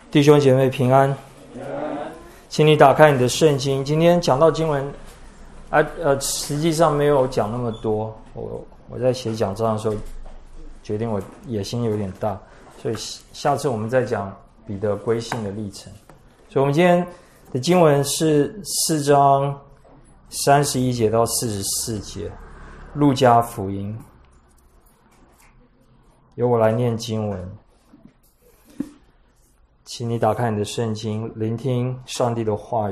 弟兄姐妹平安，请你打开你的圣经。今天讲到经文，实际上没有讲那么多。我在写讲章的时候，决定我野心有点大，所以下次我们再讲彼得归信的历程。所以我们今天的经文是4章31节到44节，路加福音。由我来念经文。请你打开你的圣经，聆听上帝的话语。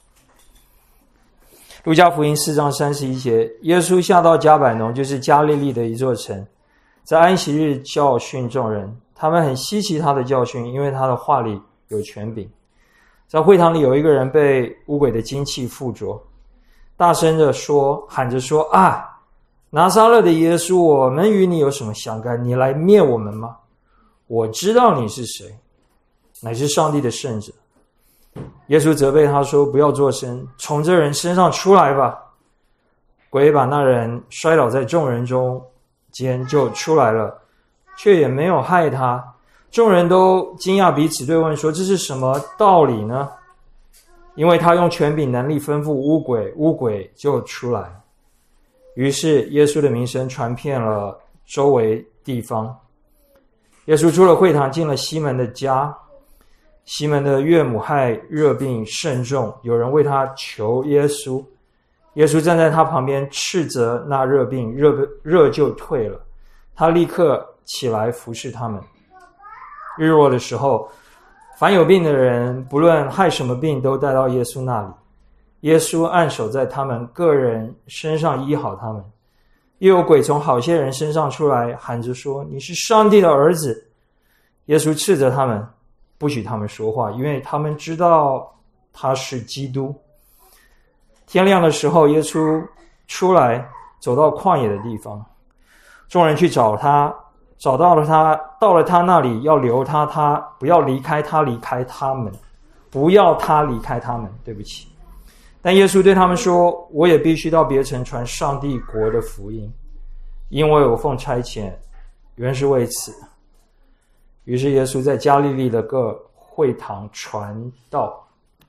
路加福音4章31节，耶稣下到迦百农，就是加利利的一座城，在安息日教训众人。他们很稀奇他的教训，因为他的话里有权柄。在会堂里有一个人被污鬼的精气附着，大声地喊着说：啊，拿撒勒的耶稣，我们与你有什么相干？你来灭我们吗？我知道你是谁，乃是上帝的圣者。耶稣责备他说：不要作声，从这人身上出来吧。鬼把那人摔倒在众人中间就出来了，却也没有害他。众人都惊讶，彼此对问说：这是什么道理呢？因为他用权柄能力吩咐污鬼，污鬼就出来。于是耶稣的名声传遍了周围地方。耶稣出了会堂，进了西门的家。西门的岳母害热病甚重，有人为他求耶稣。耶稣站在他旁边，斥责那热病，热就退了。他立刻起来服侍他们。日落的时候，凡有病的人，不论害什么病，都带到耶稣那里。耶稣按手在他们个人身上医好他们。又有鬼从好些人身上出来，喊着说：你是上帝的儿子。耶稣斥责他们，不许他们说话，因为他们知道他是基督。天亮的时候，耶稣出来，走到旷野的地方。众人去找他，找到了他，到了他那里，要留他，他不要离开他，离开他们，不要他离开他们，对不起。但耶稣对他们说：我也必须到别城传上帝国的福音，因为我奉差遣，原是为此。于是耶稣在加利利的各会堂传道。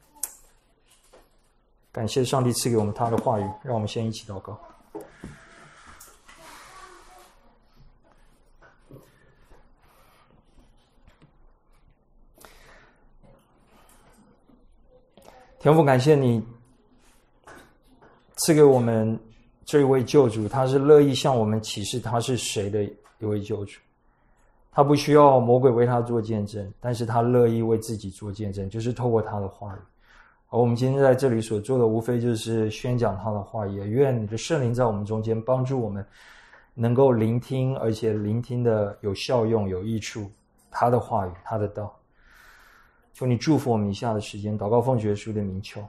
感谢上帝赐给我们他的话语，让我们先一起祷告。天父，感谢你赐给我们这一位救主，他是乐意向我们启示他是谁的一位救主。他不需要魔鬼为他做见证，但是他乐意为自己做见证，就是透过他的话语。而我们今天在这里所做的，无非就是宣讲他的话语。也愿你的圣灵在我们中间帮助我们能够聆听，而且聆听的有效用、有益处，他的话语，他的道。求你祝福我们以下的时间，祷告奉主耶稣的名求。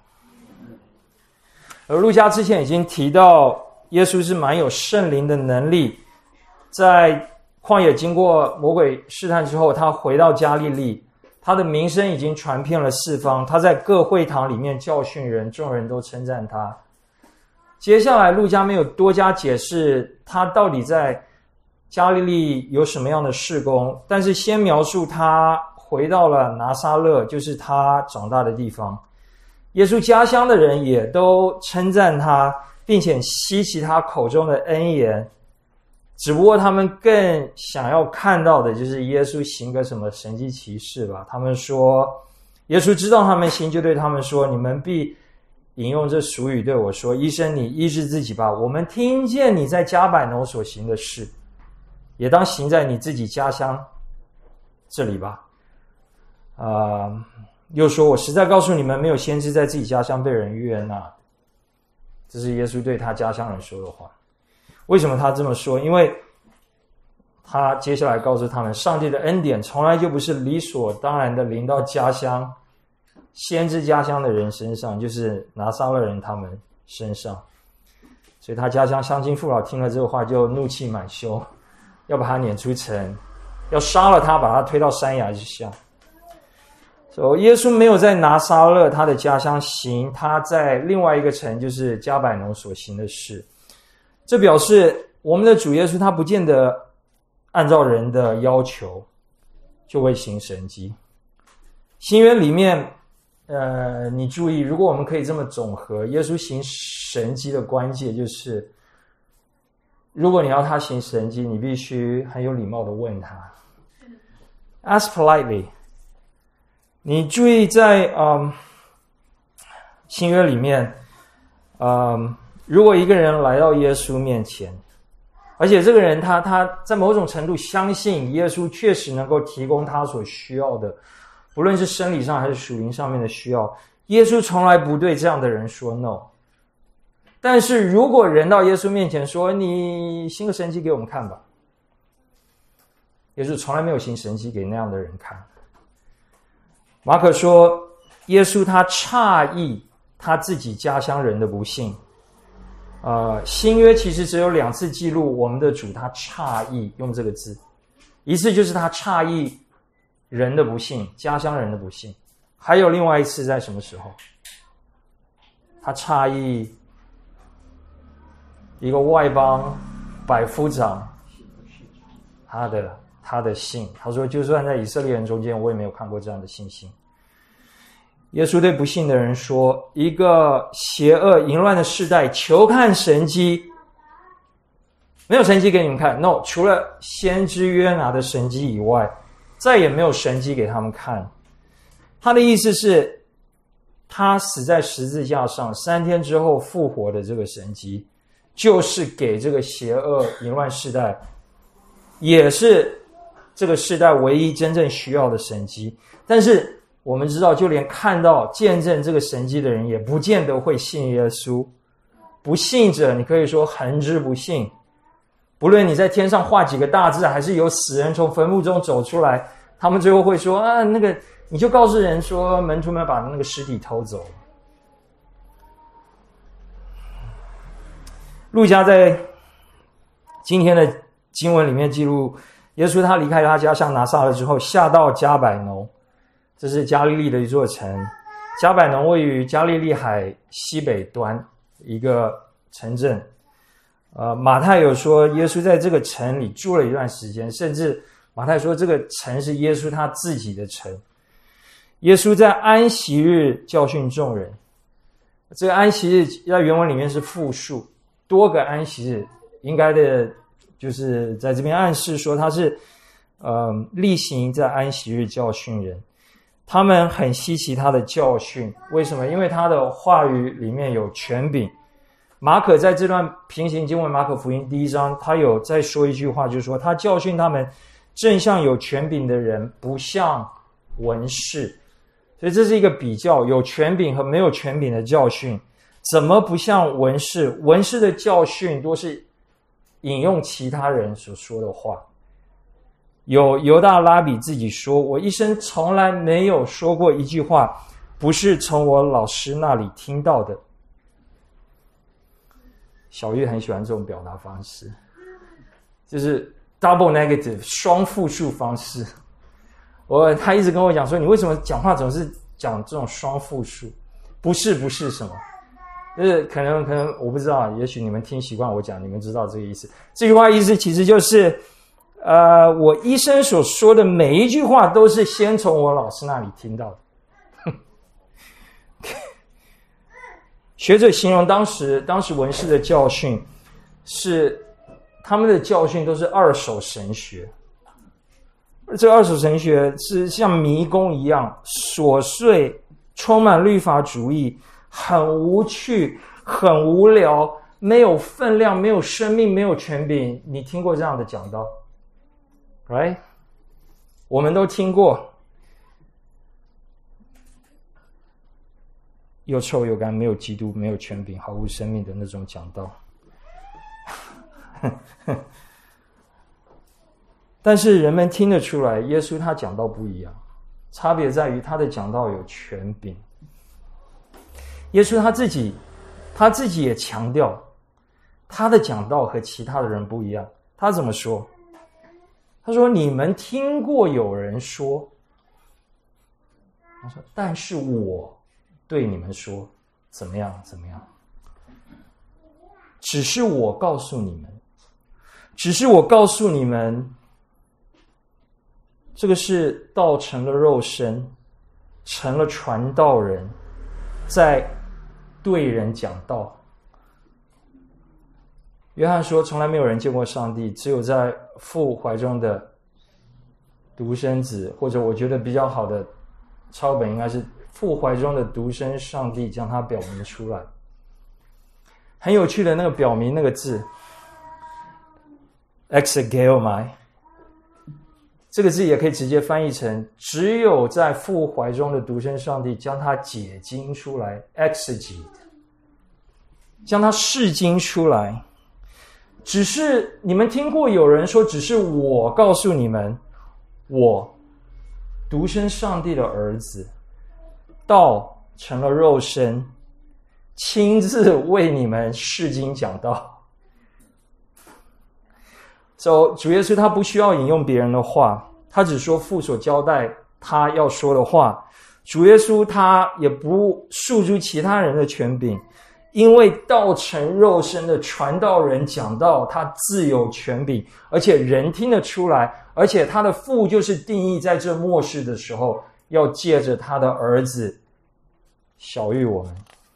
而路加之前已经提到，耶稣是蛮有圣灵的能力，在旷野经过魔鬼试探之后，他回到加利利，他的名声已经传遍了四方，他在各会堂里面教训人，众人都称赞他。接下来路加没有多加解释他到底在加利利有什么样的事工，但是先描述他回到了拿撒勒，就是他长大的地方。耶稣家乡的人也都称赞他，并且稀奇他口中的恩言。只不过他们更想要看到的就是耶稣行个什么神迹奇事吧。他们说，耶稣知道他们心，就对他们说：你们必引用这俗语对我说：医生，你医治自己吧。我们听见你在迦百农所行的事，也当行在你自己家乡这里吧。又说，我实在告诉你们，没有先知在自己家乡被人悦纳。这是耶稣对他家乡人说的话。为什么他这么说？因为他接下来告诉他们，上帝的恩典从来就不是理所当然的临到家乡先知家乡的人身上，就是拿撒勒人他们身上。所以他家乡乡亲父老听了这个话，就怒气满胸，要把他撵出城，要杀了他，把他推到山崖之下。所以耶稣没有在拿撒勒他的家乡行他在另外一个城，就是迦百农所行的事。这表示我们的主耶稣他不见得按照人的要求就会行神迹， 新约里面，你注意，如果我们可以这么总和，耶稣行神迹的关键就是，如果你要他行神迹，你必须很有礼貌的问他 ，ask politely。你注意在新约里面，如果一个人来到耶稣面前，而且这个人他在某种程度相信耶稣确实能够提供他所需要的，不论是生理上还是属灵上面的需要，耶稣从来不对这样的人说 no。但是如果人到耶稣面前说，你行个神迹给我们看吧，耶稣从来没有行神迹给那样的人看。马可说，耶稣他诧异他自己家乡人的不信。新约其实只有2次记录我们的主他诧异，用这个字，一次就是他诧异人的不信，家乡人的不信，还有另外一次在什么时候？他诧异一个外邦百夫长他的信，他说就算在以色列人中间，我也没有看过这样的信心。耶稣对不信的人说，一个邪恶淫乱的世代求看神迹，没有神迹给你们看 ，no， 除了先知约拿的神迹以外，再也没有神迹给他们看。他的意思是，他死在十字架上3天之后复活的这个神迹，就是给这个邪恶淫乱世代，也是这个世代唯一真正需要的神迹。但是我们知道，就连看到见证这个神迹的人也不见得会信耶稣。不信者，你可以说恒之不信。不论你在天上画几个大字，还是有死人从坟墓中走出来，他们最后会说那个你就告诉人说门徒们把那个尸体偷走了。路加在今天的经文里面记录，耶稣他离开他家乡拿撒勒之后，下到迦百农，这是加利利的一座城。迦百农位于加利利海西北端一个城镇。马太有说耶稣在这个城里住了一段时间，甚至马太说这个城是耶稣他自己的城。耶稣在安息日教训众人，这个安息日在原文里面是复数，多个安息日，应该的就是在这边暗示说他是例行在安息日教训人。他们很稀奇他的教训，为什么？因为他的话语里面有权柄。马可在这段平行经文马可福音第1章，他有再说一句话，就是说他教训他们正像有权柄的人，不像文士。所以这是一个比较，有权柄和没有权柄的教训怎么不像文士？文士的教训多是引用其他人所说的话。有犹大拉比自己说，我一生从来没有说过一句话不是从我老师那里听到的。小玉很喜欢这种表达方式，就是 double negative 双复数方式。他一直跟我讲说，你为什么讲话总是讲这种双复数？不是什么，就是可能我不知道，也许你们听习惯我讲，你们知道这个意思。这句话意思其实就是我医生所说的每一句话都是先从我老师那里听到的。学者形容当时文士的教训是，他们的教训都是二手神学。这二手神学是像迷宫一样琐碎，充满律法主义，很无趣，很无聊，没有分量，没有生命，没有权柄。你听过这样的讲道 right？ 我们都听过，又臭又干，没有基督，没有权柄，毫无生命的那种讲道。但是人们听得出来，耶稣他讲道不一样，差别在于他的讲道有权柄。耶稣他自己也强调，他的讲道和其他的人不一样。他怎么说？他说：“你们听过有人说，他说，但是我对你们说，怎么样？只是我告诉你们。”这个是道成了肉身， 成了传道人，在对人讲道。约翰说，从来没有人见过上帝，只有在父怀中的独生子，或者我觉得比较好的抄本应该是父怀中的独生上帝将它表明出来。很有趣的那个表明那个字 exegeomai， 这个字也可以直接翻译成只有在父怀中的独生上帝将它解经出来 exegete， 将它释经出来。只是你们听过有人说，只是我告诉你们，我独生上帝的儿子道成了肉身，亲自为你们释经讲道。主耶稣他不需要引用别人的话，他只说父所交代他要说的话。主耶稣他也不诉诸其他人的权柄，因为道成肉身的传道人讲道，他自有权柄，而且人听得出来，而且他的父就是定义在这末世的时候要借着他的儿子晓谕我们。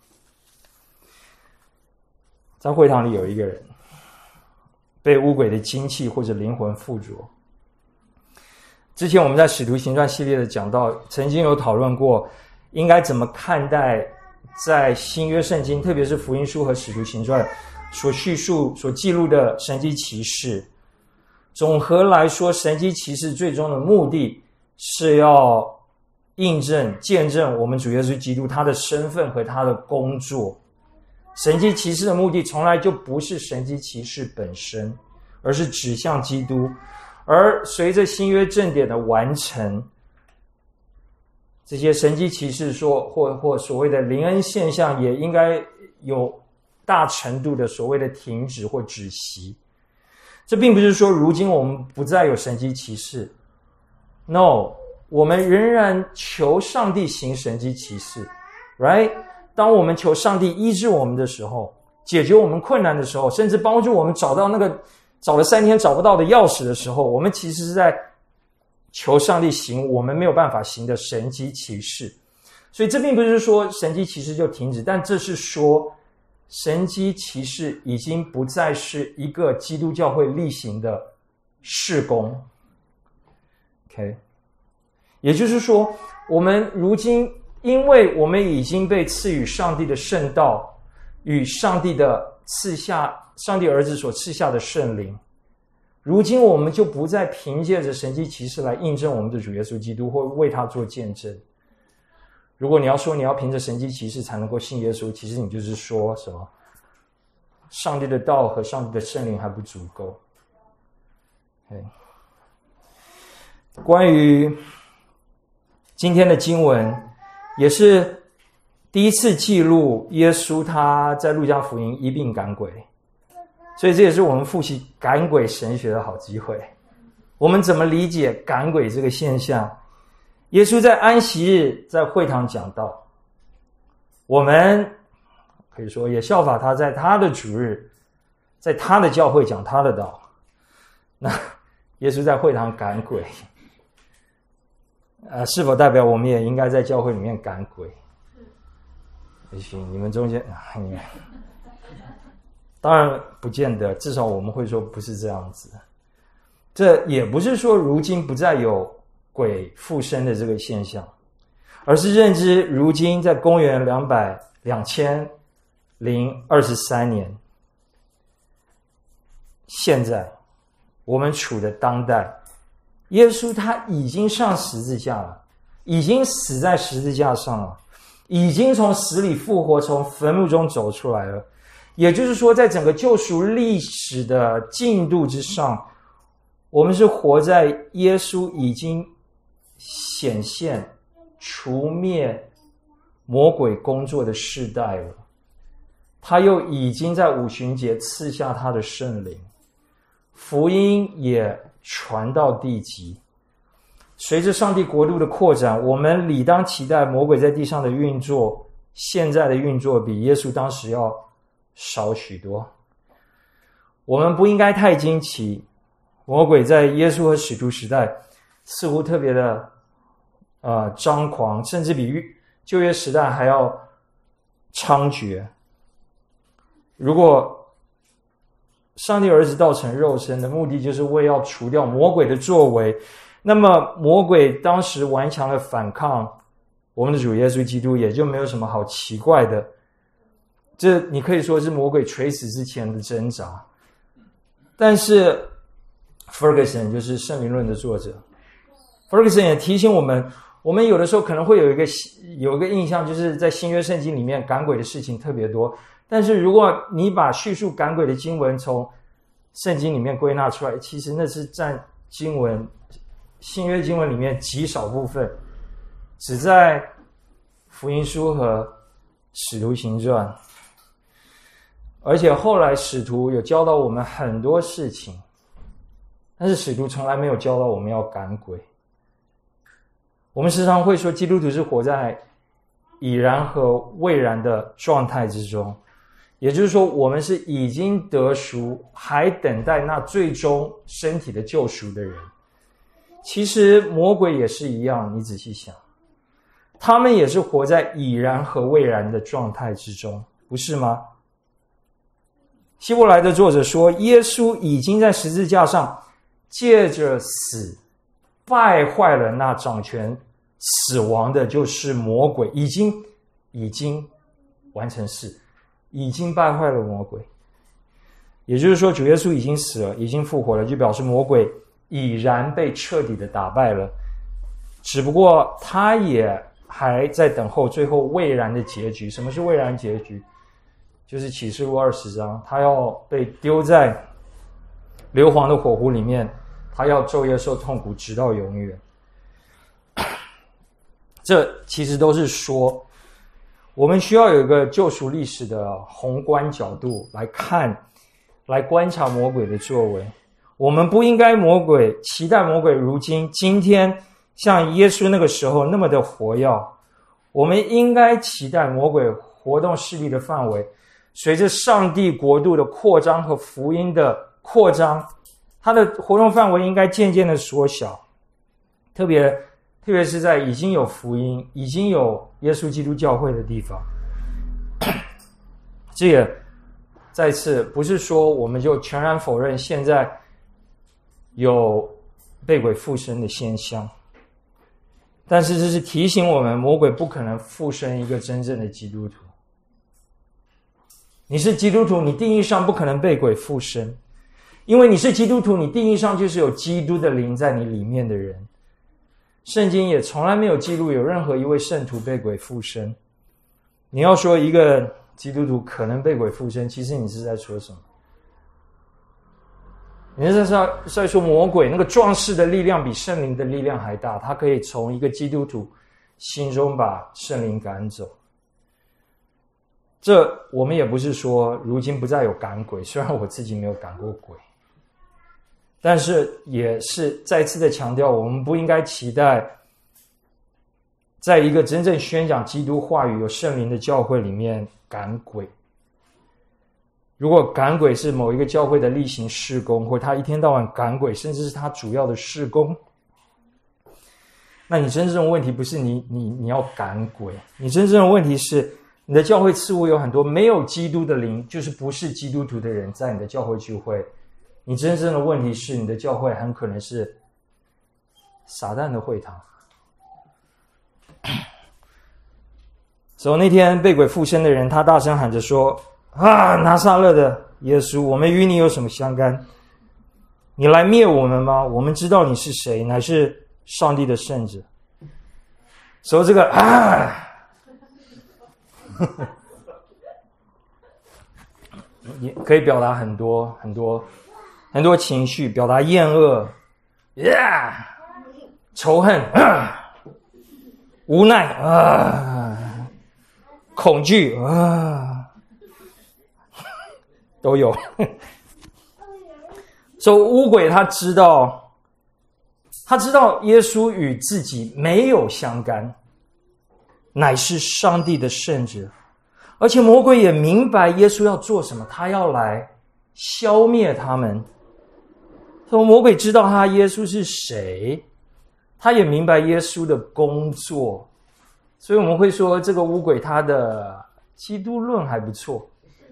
在会堂里有一个人被污鬼的精气或者灵魂附着。之前我们在使徒行传系列的讲道曾经有讨论过应该怎么看待在新约圣经，特别是福音书和使徒行传所叙述所记录的神迹奇事。总和来说，神迹奇事最终的目的是要印证见证我们主耶稣基督他的身份和他的工作。神迹奇事的目的从来就不是神迹奇事本身，而是指向基督。而随着新约正典的完成，这些神迹奇事或所谓的灵恩现象也应该有大程度的所谓的停止或止息。这并不是说如今我们不再有神迹奇事， No， 我们仍然求上帝行神迹奇事 right？ 当我们求上帝医治我们的时候，解决我们困难的时候，甚至帮助我们找到那个找了3天找不到的钥匙的时候，我们其实是在求上帝行我们没有办法行的神迹奇事。所以这并不是说神迹奇事就停止，但这是说神迹奇事已经不再是一个基督教会例行的事工。 OK， 也就是说我们如今因为我们已经被赐予上帝的圣道与上帝儿子所赐下的圣灵，如今我们就不再凭借着神迹奇事来印证我们的主耶稣基督或为他做见证。如果你要说你要凭着神迹奇事才能够信耶稣，其实你就是说什么上帝的道和上帝的圣灵还不足够。关于今天的经文，也是第一次记录耶稣他在路加福音医病赶鬼，所以这也是我们复习赶鬼神学的好机会。我们怎么理解赶鬼这个现象？耶稣在安息日在会堂讲道，我们可以说也效法他在他的主日在他的教会讲他的道。那耶稣在会堂赶鬼，是否代表我们也应该在教会里面赶鬼？也许你们中间当然不见得，至少我们会说不是这样子。这也不是说如今不再有鬼附身的这个现象，而是认知如今在公元2023年，现在我们处的当代，耶稣他已经上十字架了，已经死在十字架上了，已经从死里复活，从坟墓中走出来了。也就是说，在整个救赎历史的进度之上，我们是活在耶稣已经显现除灭魔鬼工作的世代了。他又已经在五旬节赐下他的圣灵，福音也传到地极。随着上帝国度的扩展，我们理当期待魔鬼在地上的运作，现在的运作比耶稣当时要少许多。我们不应该太惊奇，魔鬼在耶稣和使徒时代似乎特别的张狂，甚至比旧约时代还要猖獗。如果上帝儿子道成肉身的目的就是为要除掉魔鬼的作为，那么魔鬼当时顽强的反抗我们的主耶稣基督，也就没有什么好奇怪的。这你可以说是魔鬼垂死之前的挣扎。但是 Ferguson 就是圣灵论的作者， Ferguson 也提醒我们有的时候可能会有一个印象，就是在新约圣经里面赶鬼的事情特别多，但是如果你把叙述赶鬼的经文从圣经里面归纳出来，其实那是占新约经文里面极少部分，只在福音书和使徒行传。而且后来使徒有教导我们很多事情，但是使徒从来没有教导我们要赶鬼。我们时常会说基督徒是活在已然和未然的状态之中，也就是说我们是已经得赎，还等待那最终身体的救赎的人。其实魔鬼也是一样，你仔细想，他们也是活在已然和未然的状态之中，不是吗？希伯来的作者说，耶稣已经在十字架上借着死败坏了那掌权死亡的，就是魔鬼，已经完成事，已经败坏了魔鬼。也就是说主耶稣已经死了，已经复活了，就表示魔鬼已然被彻底的打败了，只不过他也还在等候最后未然的结局。什么是未然结局？就是启示录20章，他要被丢在硫磺的火湖里面，他要昼夜受痛苦直到永远。这其实都是说我们需要有一个救赎历史的宏观角度来看，来观察魔鬼的作为。我们不应该期待魔鬼如今天像耶稣那个时候那么的活跃。我们应该期待魔鬼活动势力的范围随着上帝国度的扩张和福音的扩张，它的活动范围应该渐渐的缩小，特别是在已经有福音、已经有耶稣基督教会的地方。这也再次不是说我们就全然否认现在有被鬼附身的现象，但是这是提醒我们，魔鬼不可能附身一个真正的基督徒。你是基督徒，你定义上不可能被鬼附身，因为你是基督徒，你定义上就是有基督的灵在你里面的人。圣经也从来没有记录有任何一位圣徒被鬼附身。你要说一个基督徒可能被鬼附身，其实你是在说什么？你是在说魔鬼那个壮士的力量比圣灵的力量还大，他可以从一个基督徒心中把圣灵赶走。这我们也不是说如今不再有赶鬼，虽然我自己没有赶过鬼，但是也是再次的强调，我们不应该期待在一个真正宣讲基督话语有圣灵的教会里面赶鬼。如果赶鬼是某一个教会的例行事工，或者他一天到晚赶鬼，甚至是他主要的事工，那你真正的问题不是你要赶鬼，你真正的问题是你的教会似乎有很多没有基督的灵，就是不是基督徒的人在你的教会聚会。你真正的问题是你的教会很可能是撒旦的会堂。所以那天被鬼附身的人，他大声喊着说，拿撒勒的耶稣，我们与你有什么相干？你来灭我们吗？我们知道你是谁，乃是上帝的圣者。所以这个也可以表达很多情绪，表达厌恶、仇恨、无奈、恐惧都有。所以污鬼他知道耶稣与自己没有相干，乃是上帝的圣者。而且魔鬼也明白耶稣要做什么，他要来消灭他们。所以魔鬼知道耶稣是谁， 他也明白耶稣的工作，所以我们会说这个污鬼他的基督论还不错，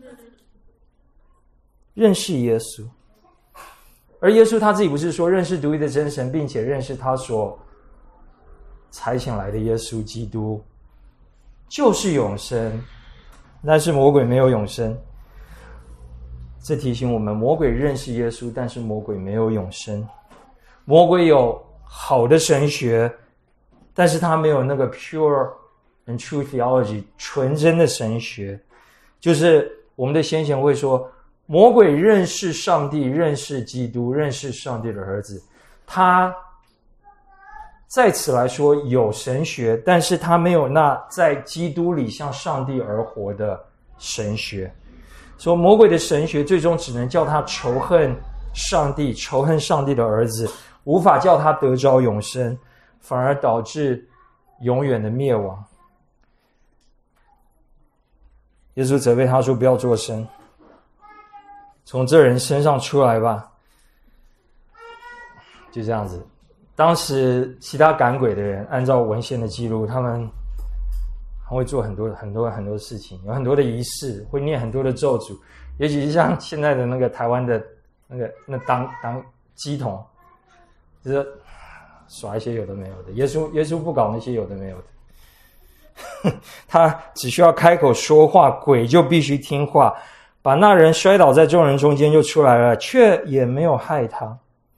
认识耶稣。而耶稣他自己不是说认识独一的真神，并且认识他所差遣来的耶稣基督就是永生，但是魔鬼没有永生。这提醒我们，魔鬼认识耶稣，但是魔鬼没有永生。魔鬼有好的神学，但是他没有那个 pure and true theology 纯真的神学。就是我们的先贤会说，魔鬼认识上帝，认识基督，认识上帝的儿子，他在此来说有神学，但是他没有那在基督里向上帝而活的神学。所以魔鬼的神学最终只能叫他仇恨上帝，仇恨上帝的儿子，无法叫他得着永生，反而导致永远的灭亡。耶稣责备他说，不要作声，从这人身上出来吧。就这样子。当时其他赶鬼的人按照文献的记录，他们会做很多事情，有很多的仪式，会念很多的咒诅，尤其是像现在的那个台湾的那当乩童，就是耍一些有的没有的。耶稣不搞那些有的没有的，他只需要开口说话，鬼就必须听话，把那人摔倒在众人中间就出来了，却也没有害他。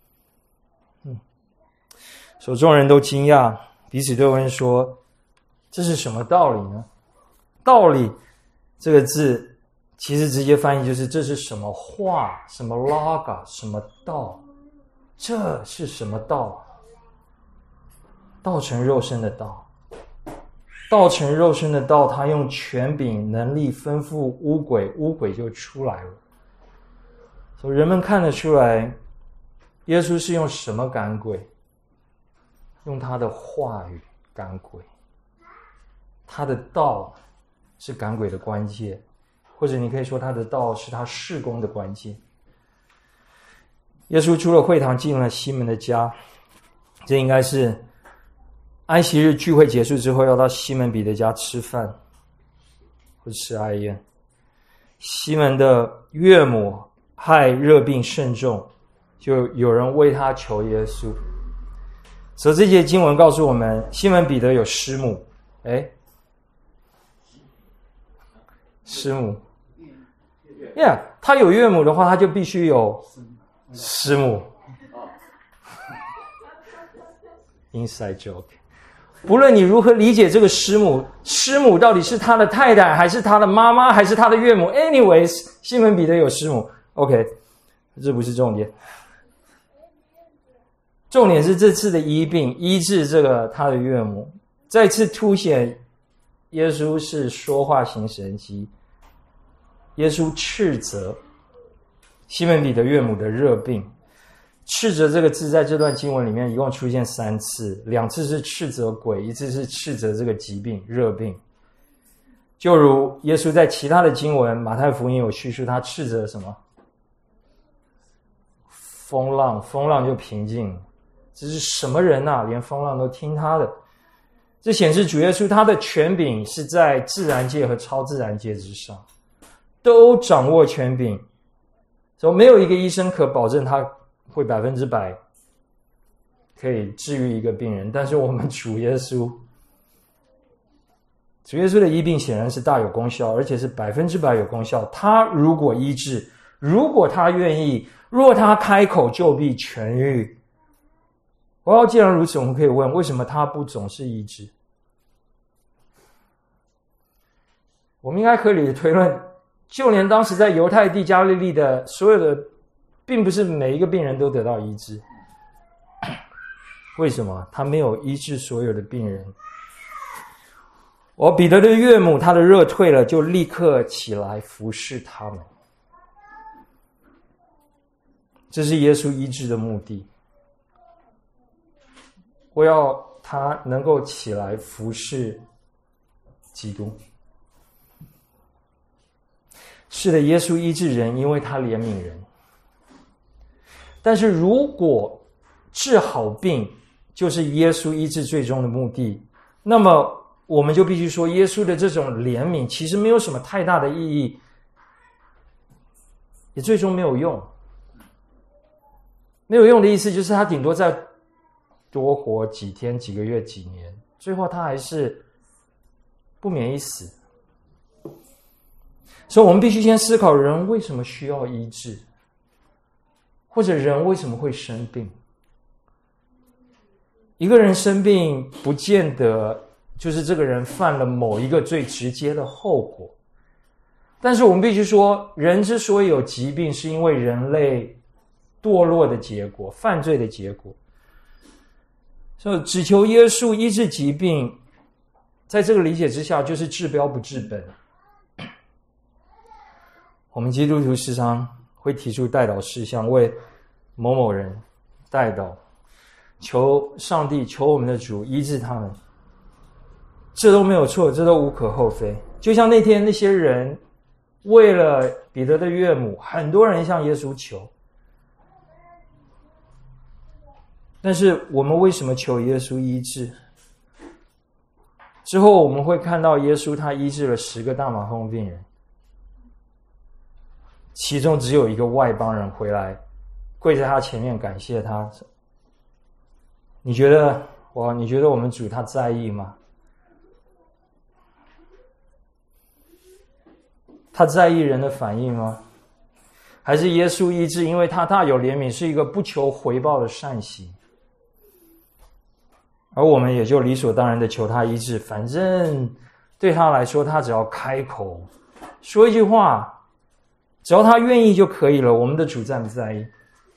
所以众人都惊讶，彼此对问说，这是什么道理呢？道理这个字其实直接翻译就是这是什么话，什么 logos， 什么道，这是什么道？道成肉身的道，道成肉身的道，他用权柄能力吩咐污鬼，污鬼就出来了。所以人们看得出来，耶稣是用什么赶鬼？用他的话语赶鬼，他的道是赶鬼的关键，或者你可以说他的道是他事工的关键。耶稣出了会堂，进了西门的家，这应该是安息日聚会结束之后要到西门彼得家吃饭或吃哀宴。西门的岳母害热病甚重，就有人为他求耶稣。所以这节经文告诉我们，西门彼得有师母，师母 ，yeah， 他有岳母的话，他就必须有师母。Inside joke， 不论你如何理解这个师母，师母到底是他的太太，还是他的妈妈，还是他的岳母 ？Anyways， 西门彼得有师母。OK， 这不是重点。重点是这次的医病医治这个他的岳母，再次凸显耶稣是说话行神迹。耶稣斥责西门彼得岳母的热病。斥责这个字在这段经文里面一共出现3次，2次是斥责鬼，一次是斥责这个疾病热病。就如耶稣在其他的经文，马太福音有叙述他斥责什么？风浪，风浪就平静了。这是什么人啊？连风浪都听他的。这显示主耶稣他的权柄是在自然界和超自然界之上，都掌握权柄。所以没有一个医生可保证他会100%可以治愈一个病人，但是我们主耶稣的医病显然是大有功效，而且是100%有功效。他如果医治，如果他愿意，若他开口就必痊愈。既然如此，我们可以问，为什么他不总是医治？我们应该合理的推论，就连当时在犹太地加利利的所有的，并不是每一个病人都得到医治。为什么他没有医治所有的病人？彼得的岳母，他的热退了，就立刻起来服侍他们。这是耶稣医治的目的。我要他能够起来服侍基督。是的，耶稣医治人，因为他怜悯人。但是如果治好病就是耶稣医治最终的目的，那么我们就必须说，耶稣的这种怜悯其实没有什么太大的意义，也最终没有用。没有用的意思就是他顶多再多活几天、几个月、几年，最后他还是不免一死。所以我们必须先思考，人为什么需要医治，或者人为什么会生病。一个人生病不见得就是这个人犯了某一个最直接的后果，但是我们必须说，人之所以有疾病，是因为人类堕落的结果，犯罪的结果。所以只求耶稣医治疾病，在这个理解之下，就是治标不治本。我们基督徒时常会提出代祷事项，为某某人代祷，求上帝、求我们的主医治他们，这都没有错，这都无可厚非。就像那天那些人为了彼得的岳母，很多人向耶稣求，但是我们为什么求耶稣医治？之后我们会看到耶稣他医治了10个大麻风病人，其中只有一个外邦人回来跪在他前面感谢他。你觉得我们主他在意吗？他在意人的反应吗？还是耶稣医治，因为他大有怜悯，是一个不求回报的善行，而我们也就理所当然的求他医治，反正对他来说，他只要开口说一句话，只要他愿意就可以了。我们的主在不在意？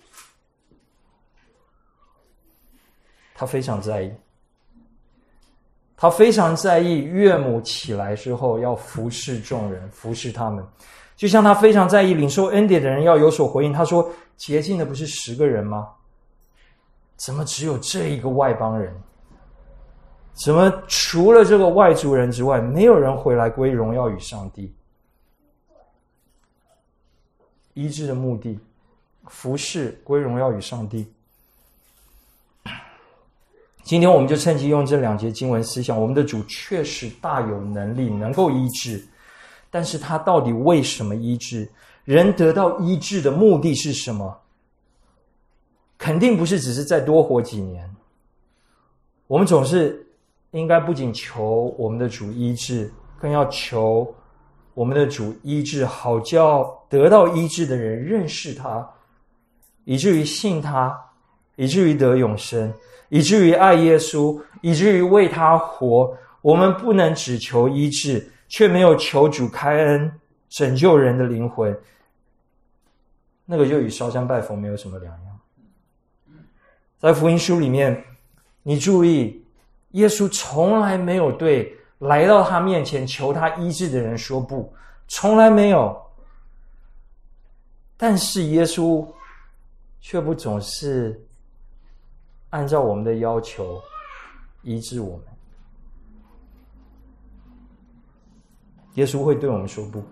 他非常在意，他非常在意岳母起来之后要服侍众人，服侍他们，就像他非常在意领受恩典的人要有所回应。他说，洁净的不是10个人吗？怎么只有这一个外邦人？怎么除了这个外族人之外，没有人回来归荣耀与上帝？医治的目的，服侍归荣耀与上帝。今天我们就趁机用这2节经文思想，我们的主确实大有能力能够医治，但是他到底为什么医治？人得到医治的目的是什么？肯定不是只是再多活几年。我们总是应该不仅求我们的主医治，更要求我们的主医治，好叫得到医治的人认识他，以至于信他，以至于得永生，以至于爱耶稣，以至于为他活。我们不能只求医治，却没有求主开恩拯救人的灵魂，那个就与烧香拜佛没有什么两样。在福音书里面，你注意，耶稣从来没有对来到他面前求他医治的人说不，从来没有。但是耶稣却不总是按照我们的要求医治我们。耶稣会对我们说不，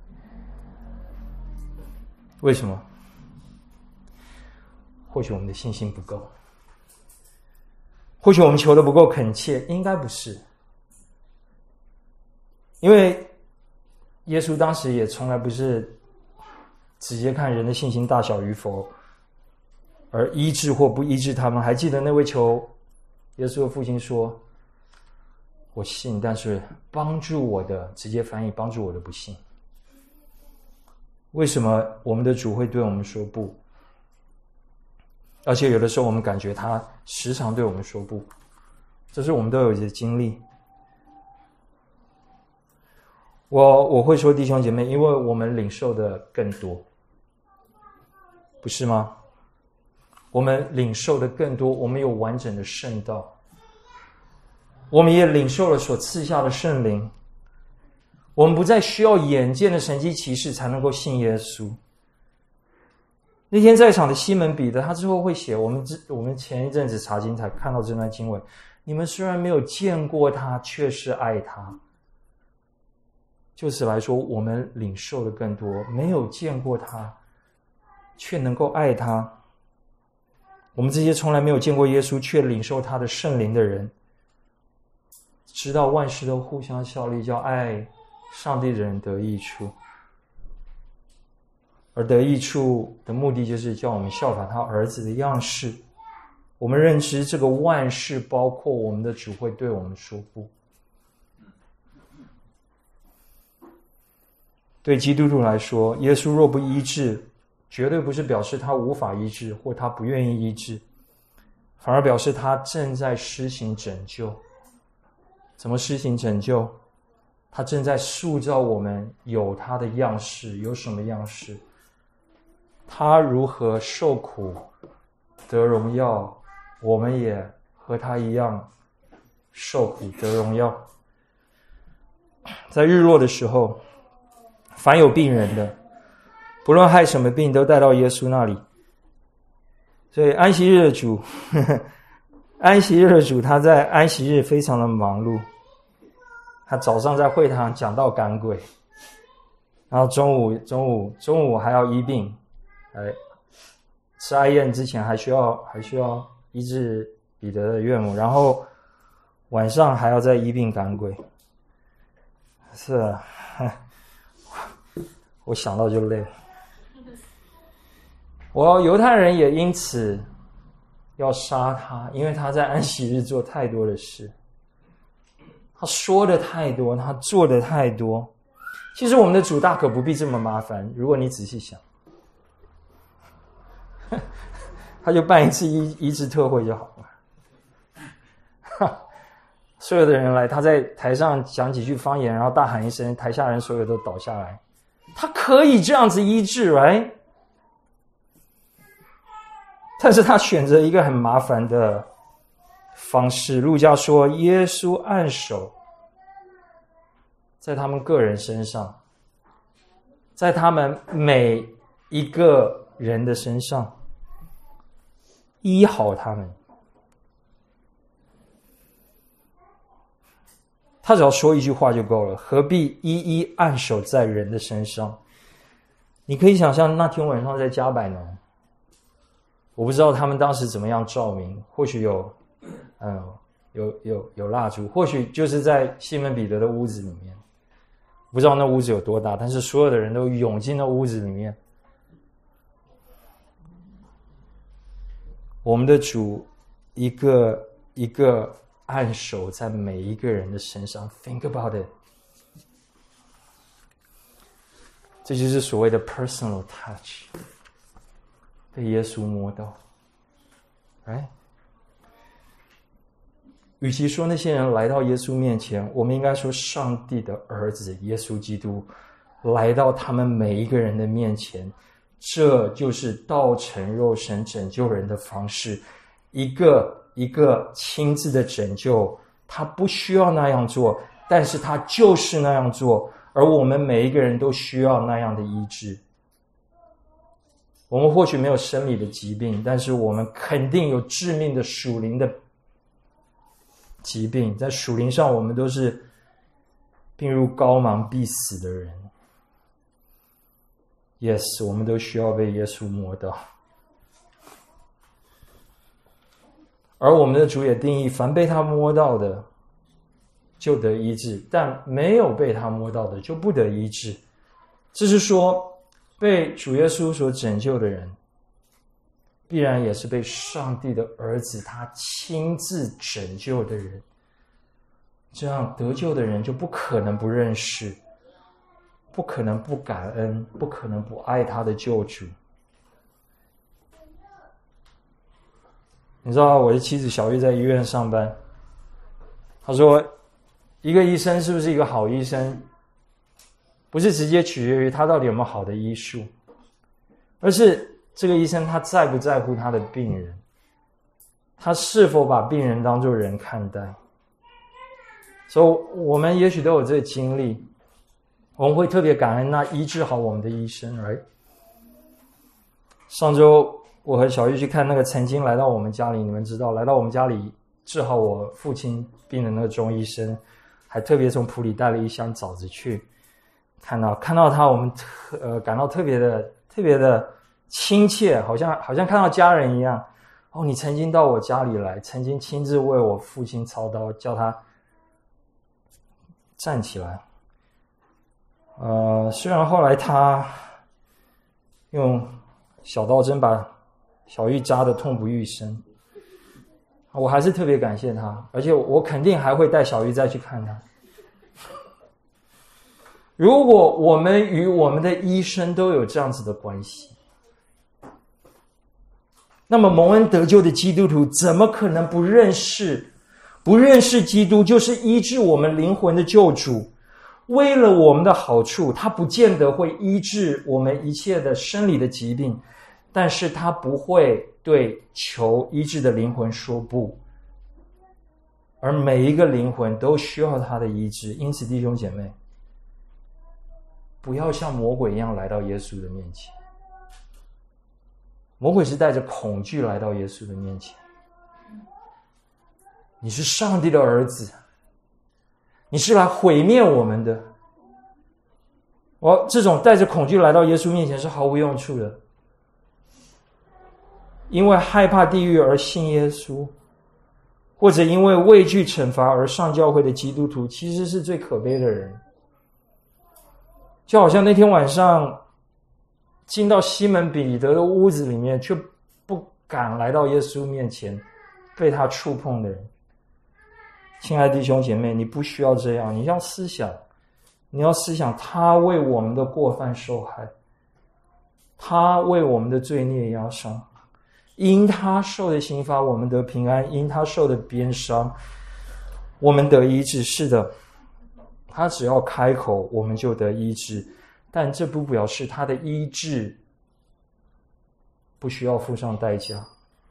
为什么？或许我们的信心不够，或许我们求的不够恳切，应该不是。因为耶稣当时也从来不是直接看人的信心大小与否而医治或不医治他们。还记得那位求耶稣的父亲说，我信，但是帮助我的，直接翻译帮助我的不信。为什么我们的主会对我们说不？而且有的时候我们感觉他时常对我们说不，这是我们都有一些经历。我会说弟兄姐妹，因为我们领受的更多，不是吗？我们领受的更多，我们有完整的圣道，我们也领受了所赐下的圣灵，我们不再需要眼见的神迹奇事才能够信耶稣。那天在场的西门彼得，他之后会写，我们前一阵子查经才看到这段经文，你们虽然没有见过他，却是爱他。就此来说，我们领受的更多，没有见过他，却能够爱他。 我们这些从来没有见过耶稣却领受他的圣灵的人，知道万事都互相效力，叫爱上帝的人得益处。而得益处的目的就是叫我们效法他儿子的样式。我们认知这个万事包括我们的主会对我们说不。对基督徒来说，耶稣若不医治，绝对不是表示他无法医治或他不愿意医治，反而表示他正在施行拯救。怎么施行拯救？他正在塑造我们有他的样式。有什么样式？他如何受苦得荣耀，我们也和他一样受苦得荣耀。在日落的时候，凡有病人的，不论害什么病，都带到耶稣那里。所以安息日的主安息日的主，他在安息日非常的忙碌。他早上在会堂讲道赶鬼，然后中午还要医病，吃哀宴之前还需要医治彼得的岳母，然后晚上还要再医病赶鬼。是啊，我想到就累。犹太人也因此要杀他，因为他在安息日做太多的事，他说的太多，他做的太多。其实我们的主大可不必这么麻烦，如果你仔细想，他就办一次医治特会就好了。所有的人来，他在台上讲几句方言，然后大喊一声，台下人所有都倒下来。他可以这样子医治 right？ 但是他选择一个很麻烦的方式。路加说，耶稣按手在他们个人身上，在他们每一个人的身上，医好他们。他只要说一句话就够了，何必一一按手在人的身上？你可以想象那天晚上在加百农，我不知道他们当时怎么样照明，或许有蜡烛，或许就是在西门彼得的屋子里面，不知道那屋子有多大，但是所有的人都涌进那屋子里面。我们的主一个一个按手在每一个人的身上 ，think about it。这就是所谓的 personal touch， 被耶稣摸到。right？ 与其说那些人来到耶稣面前，我们应该说上帝的儿子耶稣基督来到他们每一个人的面前。这就是道成肉身拯救人的方式，一个亲自的拯救。他不需要那样做，但是他就是那样做，而我们每一个人都需要那样的医治。我们或许没有生理的疾病，但是我们肯定有致命的属灵的疾病。在属灵上，我们都是病入膏肓必死的人。Yes， 我们都需要被耶稣摸到。而我们的主也定义，凡被他摸到的就得医治，但没有被他摸到的就不得医治。这是说，被主耶稣所拯救的人，必然也是被上帝的儿子他亲自拯救的人。这样得救的人就不可能不认识，不可能不感恩，不可能不爱他的救主。你知道我的妻子小玉在医院上班，她说一个医生是不是一个好医生，不是直接取决于他到底有没有好的医术，而是这个医生他在不在乎他的病人，他是否把病人当作人看待。所以我们也许都有这个经历，我们会特别感恩那医治好我们的医生 right？ 上周我和小玉去看那个曾经来到我们家里，你们知道来到我们家里治好我父亲病的那个中医生，还特别从埔里带了一箱枣子去。看到他，我们感到特别的亲切，好像看到家人一样。 哦，你曾经到我家里来，曾经亲自为我父亲操刀，叫他站起来。虽然后来他用小刀针把小玉扎得痛不欲生，我还是特别感谢他，而且我肯定还会带小玉再去看他。如果我们与我们的医生都有这样子的关系，那么蒙恩得救的基督徒怎么可能不认识基督就是医治我们灵魂的救主？为了我们的好处，他不见得会医治我们一切的生理的疾病，但是他不会对求医治的灵魂说不，而每一个灵魂都需要他的医治。因此弟兄姐妹，不要像魔鬼一样来到耶稣的面前。魔鬼是带着恐惧来到耶稣的面前。你是上帝的儿子，你是来毁灭我们的。这种带着恐惧来到耶稣面前是毫无用处的。因为害怕地狱而信耶稣，或者因为畏惧惩罚而上教会的基督徒，其实是最可悲的人。就好像那天晚上进到西门彼得的屋子里面，却不敢来到耶稣面前被他触碰的人。亲爱的弟兄姐妹，你不需要这样，你要思想他为我们的过犯受害，他为我们的罪孽压伤，因他受的刑罚我们得平安，因他受的鞭伤我们得医治。是的，他只要开口我们就得医治，但这不表示他的医治不需要付上代价。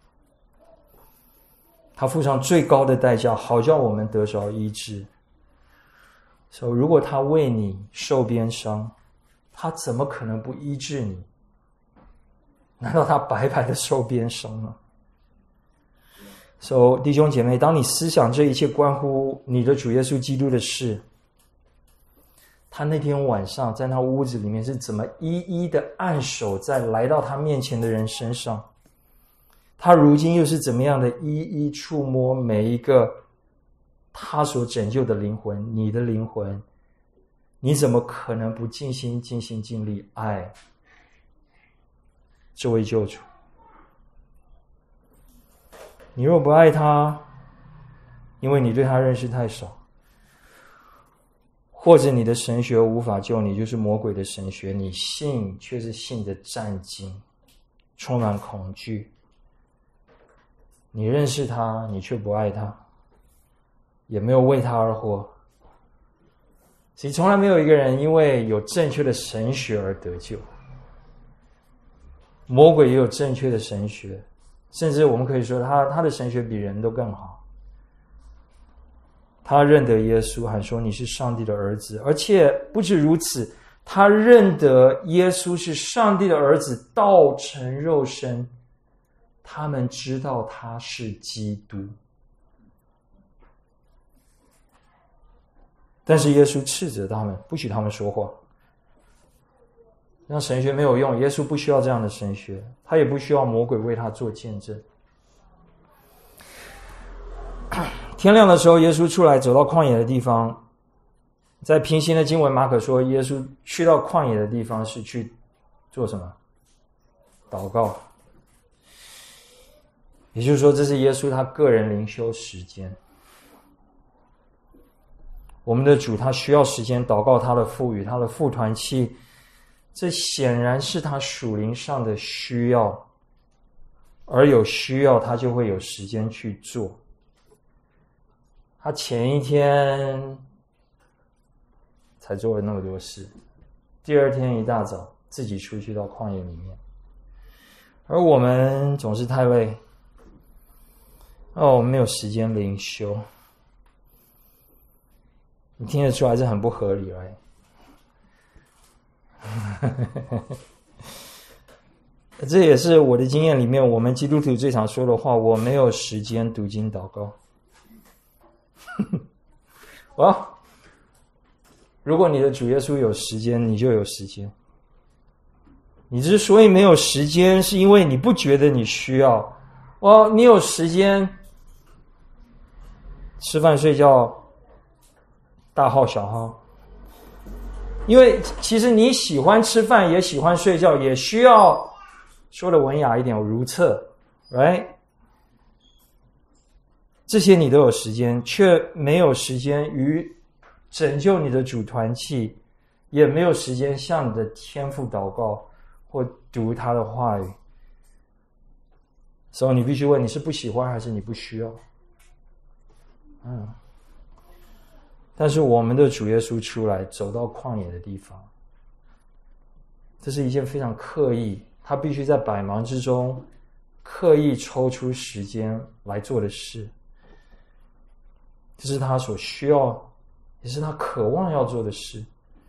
他付上最高的代价，好叫我们得着医治。所以如果他为你受鞭伤，他怎么可能不医治你？难道他白白的受鞭伤吗？所以弟兄姐妹，当你思想这一切关乎你的主耶稣基督的事，他那天晚上在那屋子里面是怎么一一的按手在来到他面前的人身上，他如今又是怎么样的一一触摸每一个他所拯救的灵魂，你的灵魂，你怎么可能不尽心尽心尽力爱这位救主？你若不爱他，因为你对他认识太少，或者你的神学无法救你，就是魔鬼的神学，你信却是信的战惊，充满恐惧。你认识他，你却不爱他，也没有为他而活。所以从来没有一个人因为有正确的神学而得救。魔鬼也有正确的神学，甚至我们可以说他的神学比人都更好。他认得耶稣，还说你是上帝的儿子，而且不止如此，他认得耶稣是上帝的儿子，道成肉身。他们知道他是基督，但是耶稣斥责他们，不许他们说话。让神学没有用，耶稣不需要这样的神学，他也不需要魔鬼为他做见证。天亮的时候，耶稣出来走到旷野的地方，在平行的经文马可说，耶稣去到旷野的地方是去做什么？祷告。也就是说，这是耶稣他个人灵修时间。我们的主他需要时间祷告他的父与他的父团契，这显然是他属灵上的需要，而有需要他就会有时间去做。他前一天才做了那么多事，第二天一大早自己出去到旷野里面。而我们总是太累，我们没有时间灵修。你听得出来这很不合理right？这也是我的经验里面，我们基督徒最常说的话，我没有时间读经祷告。如果你的主耶稣有时间，你就有时间。你之所以没有时间，是因为你不觉得你需要， 你有时间吃饭睡觉，大号小号。因为其实你喜欢吃饭，也喜欢睡觉，也需要说的文雅一点，如厕 ，right？ 这些你都有时间，却没有时间于拯救你的主团契，也没有时间向你的天父祷告或读他的话语。所以你必须问，你是不喜欢还是你不需要？但是我们的主耶稣出来，走到旷野的地方，这是一件非常刻意，他必须在百忙之中刻意抽出时间来做的事。这是他所需要，也是他渴望要做的事。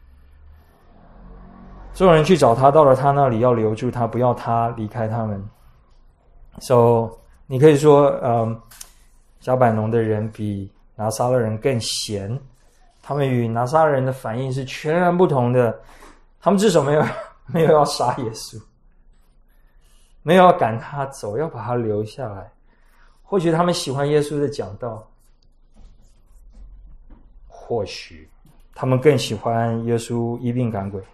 众人去找他，到了他那里，要留住他，不要他离开他们。So 你可以说，加百农的人比拿撒勒人更闲，他们与拿撒勒人的反应是全然不同的。他们至少没有要杀耶稣，没有要赶他走，要把他留下来。或许他们喜欢耶稣的讲道，或许他们更喜欢耶稣医病赶鬼。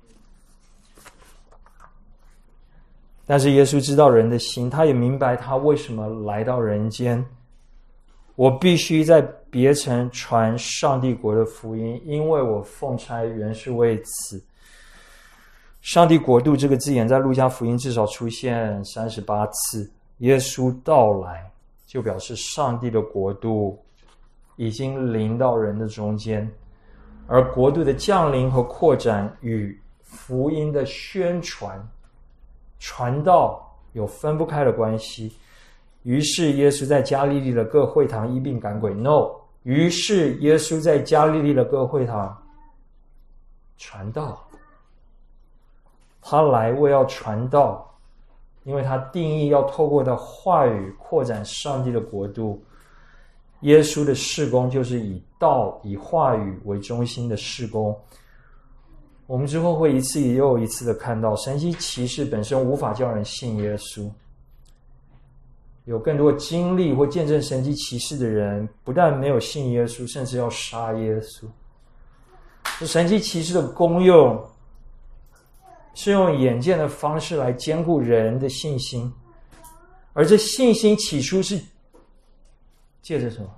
但是耶稣知道人的心，他也明白他为什么来到人间。我必须在别城传上帝国的福音，因为我奉差原是为此。上帝国度这个字眼在路加福音至少出现38次。耶稣到来就表示上帝的国度已经临到人的中间，而国度的降临和扩展与福音的宣传道有分不开的关系。于是耶稣在加利利的各会堂医病赶鬼。于是耶稣在加利利的各会堂传道。他来为要传道，因为他定义要透过的话语扩展上帝的国度。耶稣的事工就是以道以话语为中心的事工。我们之后会一次又一次的看到，神迹奇事本身无法叫人信耶稣。有更多经历或见证神迹奇事的人，不但没有信耶稣，甚至要杀耶稣。神迹奇事的功用是用眼见的方式来兼顾人的信心，而这信心起初是借着什么？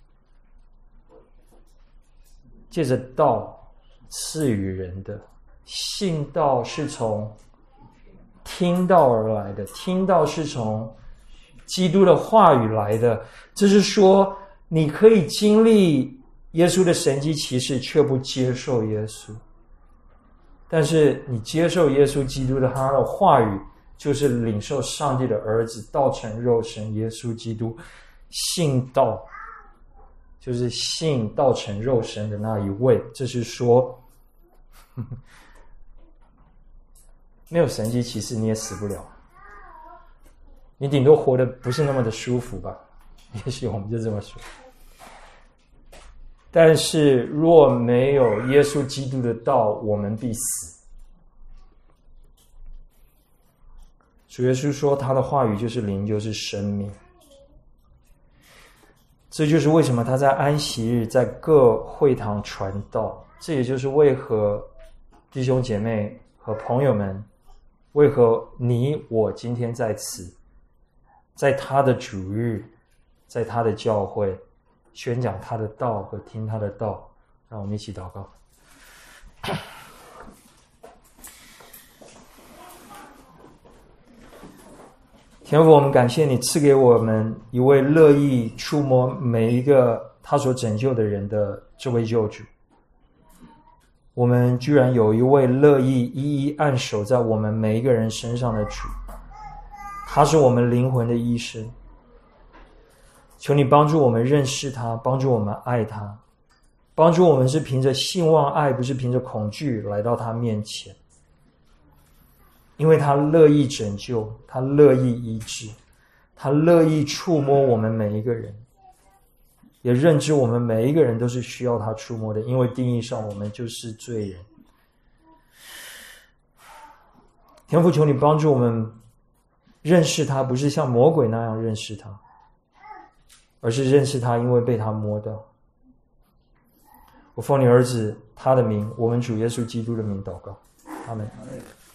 借着道赐予人的。信道是从听道而来的，听道是从基督的话语来的。这是说，你可以经历耶稣的神迹奇事，却不接受耶稣。但是你接受耶稣基督的他的话语，就是领受上帝的儿子道成肉身耶稣基督。信道就是信道成肉身的那一位。这是说没有神迹奇事你也死不了，你顶多活得不是那么的舒服吧，也许我们就这么说。但是若没有耶稣基督的道，我们必死。主耶稣说他的话语就是灵，就是生命。这就是为什么他在安息日在各会堂传道。这也就是为何弟兄姐妹和朋友们，为何你我今天在此，在他的主日，在他的教会宣讲他的道和听他的道。让我们一起祷告。天父，我们感谢你赐给我们一位乐意触摸每一个他所拯救的人的这位救主。我们居然有一位乐意一一按手在我们每一个人身上的主，他是我们灵魂的医生。求你帮助我们认识他，帮助我们爱他，帮助我们是凭着信望爱，不是凭着恐惧来到他面前。因为他乐意拯救，他乐意医治，他乐意触摸我们每一个人，也认知我们每一个人都是需要他触摸的，因为定义上我们就是罪人。天父，求你帮助我们认识他不是像魔鬼那样认识他，而是认识他因为被他摸到。我奉你儿子他的名，我们主耶稣基督的名祷告，阿们。